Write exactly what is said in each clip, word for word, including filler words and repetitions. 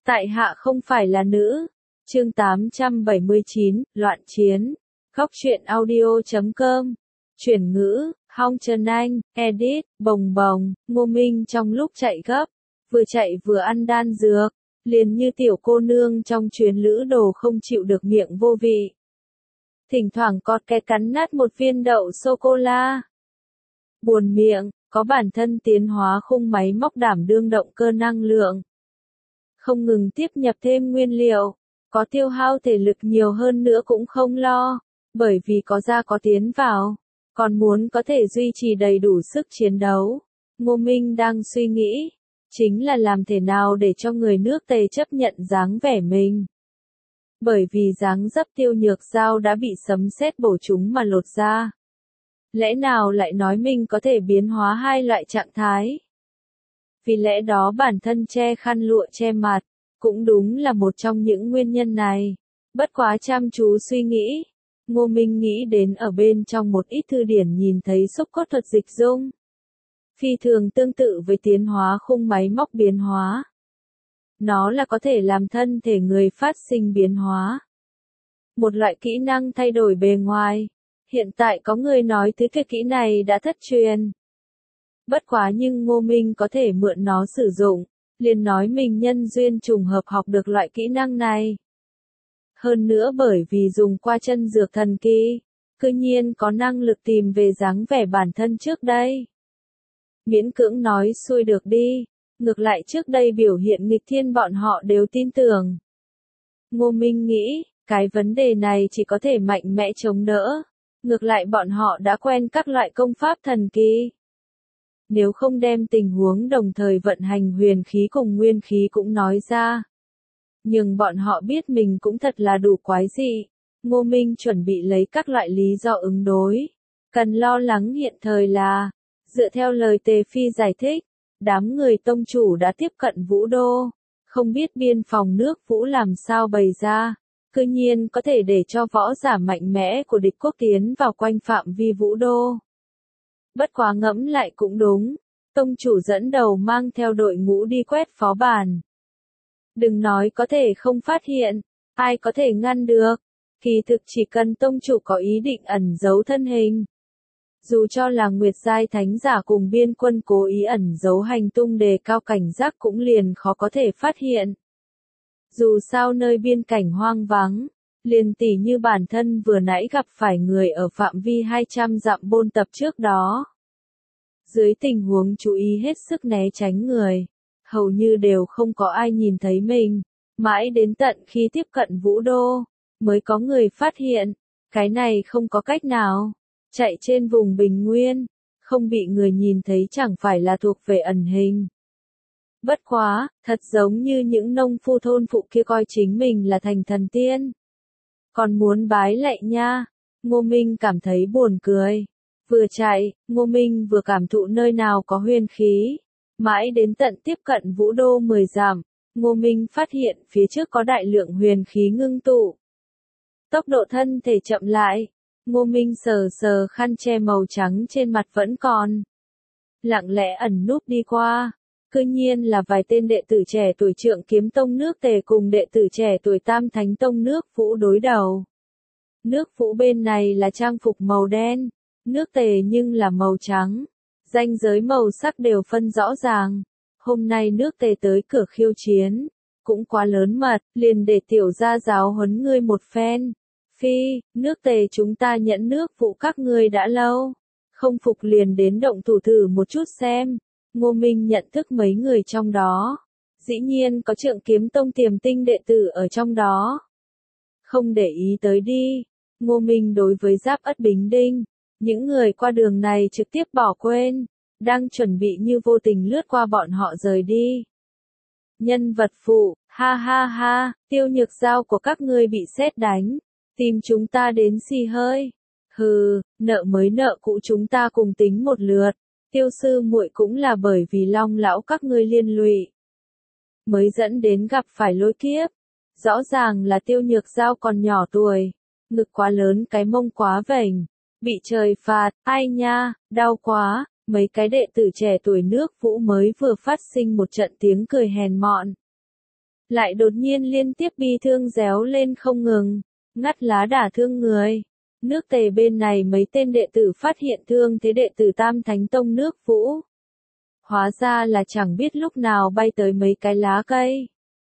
Tại hạ không phải là nữ. Chương tám trăm bảy mươi chín, Loạn chiến. Góc truyện audio chấm com. Chuyển ngữ, Hong Trần Anh, edit, bồng bồng, Ngô Minh trong lúc chạy gấp, vừa chạy vừa ăn đan dược, liền như tiểu cô nương trong chuyến lữ đồ không chịu được miệng vô vị. Thỉnh thoảng cọt kẹt cắn nát một viên đậu sô-cô-la. Buồn miệng, có bản thân tiến hóa khung máy móc đảm đương động cơ năng lượng. Không ngừng tiếp nhập thêm nguyên liệu, có tiêu hao thể lực nhiều hơn nữa cũng không lo, bởi vì có ra có tiến vào, còn muốn có thể duy trì đầy đủ sức chiến đấu. Ngô Minh đang suy nghĩ, chính là làm thế nào để cho người nước Tề chấp nhận dáng vẻ mình. Bởi vì dáng dấp Tiêu Nhược Giao đã bị sấm sét bổ trúng mà lột ra. Lẽ nào lại nói mình có thể biến hóa hai loại trạng thái? Vì lẽ đó bản thân che khăn lụa che mặt, cũng đúng là một trong những nguyên nhân này. Bất quá chăm chú suy nghĩ, Ngô Minh nghĩ đến ở bên trong một ít thư điển nhìn thấy xúc cốt thuật dịch dung. Phi thường tương tự với tiến hóa khung máy móc biến hóa. Nó là có thể làm thân thể người phát sinh biến hóa. Một loại kỹ năng thay đổi bề ngoài. Hiện tại có người nói thứ cái kỹ này đã thất truyền. Bất quá nhưng Ngô Minh có thể mượn nó sử dụng, liền nói mình nhân duyên trùng hợp học được loại kỹ năng này. Hơn nữa bởi vì dùng qua chân dược thần kỳ, cư nhiên có năng lực tìm về dáng vẻ bản thân trước đây. Miễn cưỡng nói xuôi được đi, ngược lại trước đây biểu hiện nghịch thiên bọn họ đều tin tưởng. Ngô Minh nghĩ, cái vấn đề này chỉ có thể mạnh mẽ chống đỡ, ngược lại bọn họ đã quen các loại công pháp thần kỳ. Nếu không đem tình huống đồng thời vận hành huyền khí cùng nguyên khí cũng nói ra. Nhưng bọn họ biết mình cũng thật là đủ quái dị. Ngô Minh chuẩn bị lấy các loại lý do ứng đối. Cần lo lắng hiện thời là, dựa theo lời Tề Phi giải thích, đám người tông chủ đã tiếp cận Vũ Đô. Không biết biên phòng nước Vũ làm sao bày ra, cư nhiên có thể để cho võ giả mạnh mẽ của địch quốc tiến vào quanh phạm vi Vũ Đô. Bất quá ngẫm lại cũng đúng, tông chủ dẫn đầu mang theo đội ngũ đi quét phó bản. Đừng nói có thể không phát hiện, ai có thể ngăn được, kỳ thực chỉ cần tông chủ có ý định ẩn giấu thân hình. Dù cho là Nguyệt Giai Thánh Giả cùng biên quân cố ý ẩn giấu hành tung đề cao cảnh giác cũng liền khó có thể phát hiện. Dù sao nơi biên cảnh hoang vắng, liền tỉ như bản thân vừa nãy gặp phải người ở phạm vi hai trăm dặm bôn tập trước đó. Dưới tình huống chú ý hết sức né tránh người, hầu như đều không có ai nhìn thấy mình, mãi đến tận khi tiếp cận Vũ Đô, mới có người phát hiện, cái này không có cách nào, chạy trên vùng bình nguyên, không bị người nhìn thấy chẳng phải là thuộc về ẩn hình. Bất quá, thật giống như những nông phu thôn phụ kia coi chính mình là thành thần tiên. Còn muốn bái lạy nha, Ngô Minh cảm thấy buồn cười. Vừa chạy, Ngô Minh vừa cảm thụ nơi nào có huyền khí. Mãi đến tận tiếp cận Vũ Đô mười dặm, Ngô Minh phát hiện phía trước có đại lượng huyền khí ngưng tụ. Tốc độ thân thể chậm lại, Ngô Minh sờ sờ khăn che màu trắng trên mặt vẫn còn. Lặng lẽ ẩn núp đi qua, cư nhiên là vài tên đệ tử trẻ tuổi Trượng Kiếm Tông nước Tề cùng đệ tử trẻ tuổi Tam Thánh Tông nước Vũ đối đầu. Nước Vũ bên này là trang phục màu đen, nước Tề nhưng là màu trắng. Ranh giới màu sắc đều phân rõ ràng. Hôm nay nước Tề tới cửa khiêu chiến, cũng quá lớn mật, liền để tiểu gia giáo huấn ngươi một phen. Phi, nước Tề chúng ta nhẫn nước Vũ các ngươi đã lâu, không phục liền đến động thủ thử một chút xem. Ngô Minh nhận thức mấy người trong đó, dĩ nhiên có Trượng Kiếm Tông tiềm tinh đệ tử ở trong đó. Không để ý tới đi, Ngô Minh đối với Giáp Ất Bính Đinh, những người qua đường này trực tiếp bỏ quên, đang chuẩn bị như vô tình lướt qua bọn họ rời đi. Nhân vật phụ, ha ha ha, Tiêu Nhược Giao của các ngươi bị sét đánh, tìm chúng ta đến xì hơi. Hừ, nợ mới nợ cũ chúng ta cùng tính một lượt. Tiêu sư muội cũng là bởi vì Long lão các ngươi liên lụy, mới dẫn đến gặp phải lôi kiếp. Rõ ràng là Tiêu Nhược Giao còn nhỏ tuổi, ngực quá lớn cái mông quá vểnh, bị trời phạt, ai nha, đau quá. Mấy cái đệ tử trẻ tuổi nước Vũ mới vừa phát sinh một trận tiếng cười hèn mọn. lại đột nhiên liên tiếp bi thương réo lên không ngừng, ngắt lá đả thương người. Nước Tề bên này mấy tên đệ tử phát hiện thương thế đệ tử Tam Thánh Tông nước Vũ. Hóa ra là chẳng biết lúc nào bay tới mấy cái lá cây.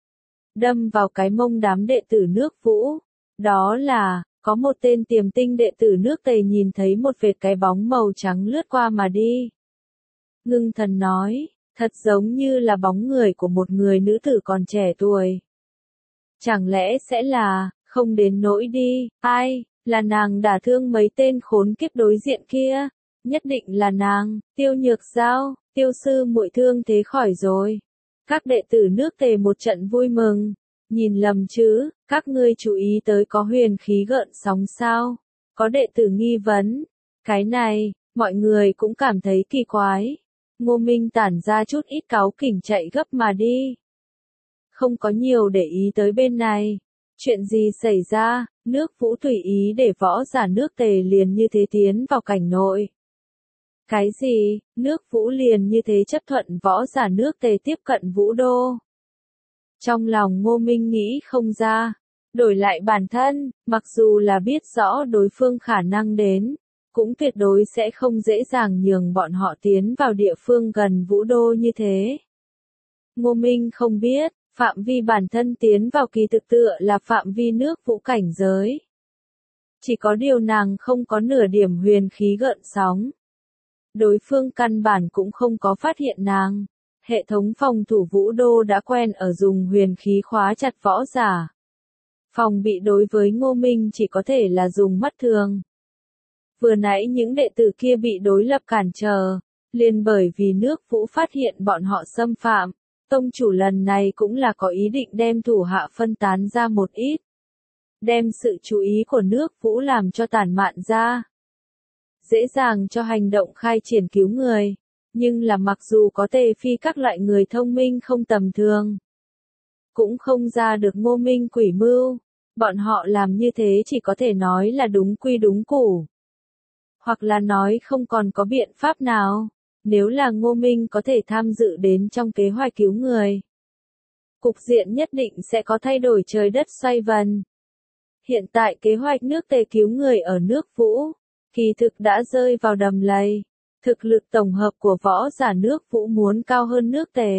Đâm vào cái mông đám đệ tử nước Vũ. Đó là, có một tên tiềm tinh đệ tử nước Tề nhìn thấy một vệt cái bóng màu trắng lướt qua mà đi. Ngưng thần nói, thật giống như là bóng người của một người nữ tử còn trẻ tuổi. Chẳng lẽ sẽ là, không đến nỗi đi, ai, là nàng đả thương mấy tên khốn kiếp đối diện kia, nhất định là nàng, Tiêu Nhược Giao, Tiêu sư muội thương thế khỏi rồi. Các đệ tử nước Tề một trận vui mừng, nhìn lầm chứ, các ngươi chú ý tới có huyền khí gợn sóng sao? Có đệ tử nghi vấn, cái này, mọi người cũng cảm thấy kỳ quái. Ngô Minh tản ra chút ít cáu kỉnh chạy gấp mà đi. Không có nhiều để ý tới bên này. Chuyện gì xảy ra, nước Vũ tùy ý để võ giả nước Tề liền như thế tiến vào cảnh nội. Cái gì, nước Vũ liền như thế chấp thuận võ giả nước Tề tiếp cận Vũ Đô. Trong lòng Ngô Minh nghĩ không ra, đổi lại bản thân, mặc dù là biết rõ đối phương khả năng đến, cũng tuyệt đối sẽ không dễ dàng nhường bọn họ tiến vào địa phương gần Vũ Đô như thế. Ngô Minh không biết, phạm vi bản thân tiến vào kỳ thực tựa là phạm vi nước Vũ cảnh giới. Chỉ có điều nàng không có nửa điểm huyền khí gợn sóng. Đối phương căn bản cũng không có phát hiện nàng. Hệ thống phòng thủ Vũ Đô đã quen ở dùng huyền khí khóa chặt võ giả. Phòng bị đối với Ngô Minh chỉ có thể là dùng mắt thường. Vừa nãy những đệ tử kia bị đối lập cản trở, liền bởi vì nước Vũ phát hiện bọn họ xâm phạm, tông chủ lần này cũng là có ý định đem thủ hạ phân tán ra một ít. Đem sự chú ý của nước Vũ làm cho tản mạn ra. Dễ dàng cho hành động khai triển cứu người. Nhưng là mặc dù có Tề Phi các loại người thông minh không tầm thường, cũng không ra được Ngô Minh quỷ mưu, bọn họ làm như thế chỉ có thể nói là đúng quy đúng củ. Hoặc là nói không còn có biện pháp nào, nếu là Ngô Minh có thể tham dự đến trong kế hoạch cứu người. Cục diện nhất định sẽ có thay đổi trời đất xoay vần. Hiện tại kế hoạch nước Tề cứu người ở nước Vũ, kỳ thực đã rơi vào đầm lầy. Thực lực tổng hợp của võ giả nước Vũ muốn cao hơn nước Tề.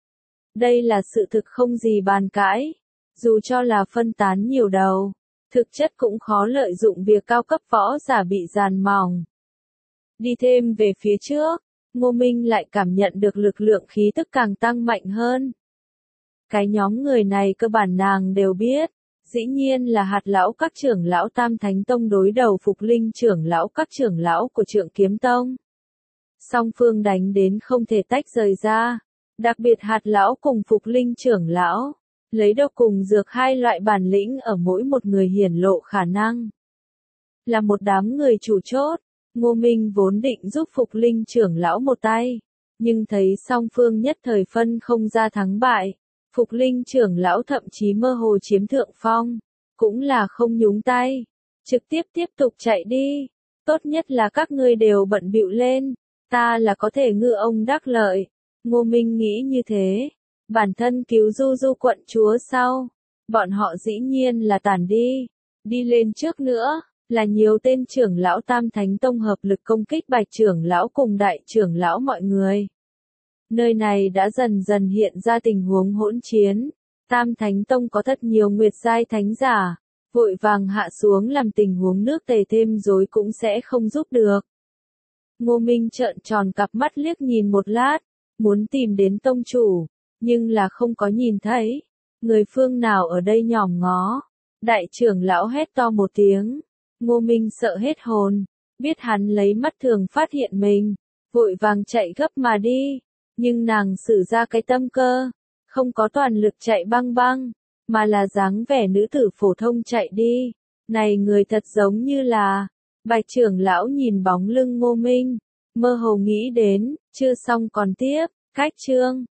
Đây là sự thực không gì bàn cãi. Dù cho là phân tán nhiều đầu, thực chất cũng khó lợi dụng việc cao cấp võ giả bị dàn mỏng. Đi thêm về phía trước, Ngô Minh lại cảm nhận được lực lượng khí tức càng tăng mạnh hơn. Cái nhóm người này cơ bản nàng đều biết. Dĩ nhiên là hạt lão các trưởng lão Tam Thánh Tông đối đầu Phục Linh trưởng lão các trưởng lão của Trượng Kiếm Tông. Song phương đánh đến không thể tách rời ra, đặc biệt hạt lão cùng Phục Linh trưởng lão, lấy độc cùng dược hai loại bản lĩnh ở mỗi một người hiển lộ khả năng. Là một đám người chủ chốt, Ngô Minh vốn định giúp Phục Linh trưởng lão một tay, nhưng thấy song phương nhất thời phân không ra thắng bại, Phục Linh trưởng lão thậm chí mơ hồ chiếm thượng phong, cũng là không nhúng tay, trực tiếp tiếp tục chạy đi, tốt nhất là các ngươi đều bận bịu lên. Ta là có thể ngư ông đắc lợi. Ngô Minh nghĩ như thế. Bản thân cứu Du Du quận chúa sau. Bọn họ dĩ nhiên là tản đi. Đi lên trước nữa, là nhiều tên trưởng lão Tam Thánh Tông hợp lực công kích Bạch trưởng lão cùng đại trưởng lão mọi người. Nơi này đã dần dần hiện ra tình huống hỗn chiến. Tam Thánh Tông có thật nhiều nguyệt giai thánh giả. Vội vàng hạ xuống làm tình huống nước Tề thêm rối cũng sẽ không giúp được. Ngô Minh trợn tròn cặp mắt liếc nhìn một lát, muốn tìm đến tông chủ, nhưng là không có nhìn thấy. Người phương nào ở đây nhòm ngó. Đại trưởng lão hét to một tiếng. Ngô Minh sợ hết hồn, biết hắn lấy mắt thường phát hiện mình, vội vàng chạy gấp mà đi. Nhưng nàng sử ra cái tâm cơ, không có toàn lực chạy băng băng, mà là dáng vẻ nữ tử phổ thông chạy đi. Này người thật giống như là... Bạch trưởng lão nhìn bóng lưng Ngô Minh, mơ hồ nghĩ đến, chưa xong còn tiếp, cách chương.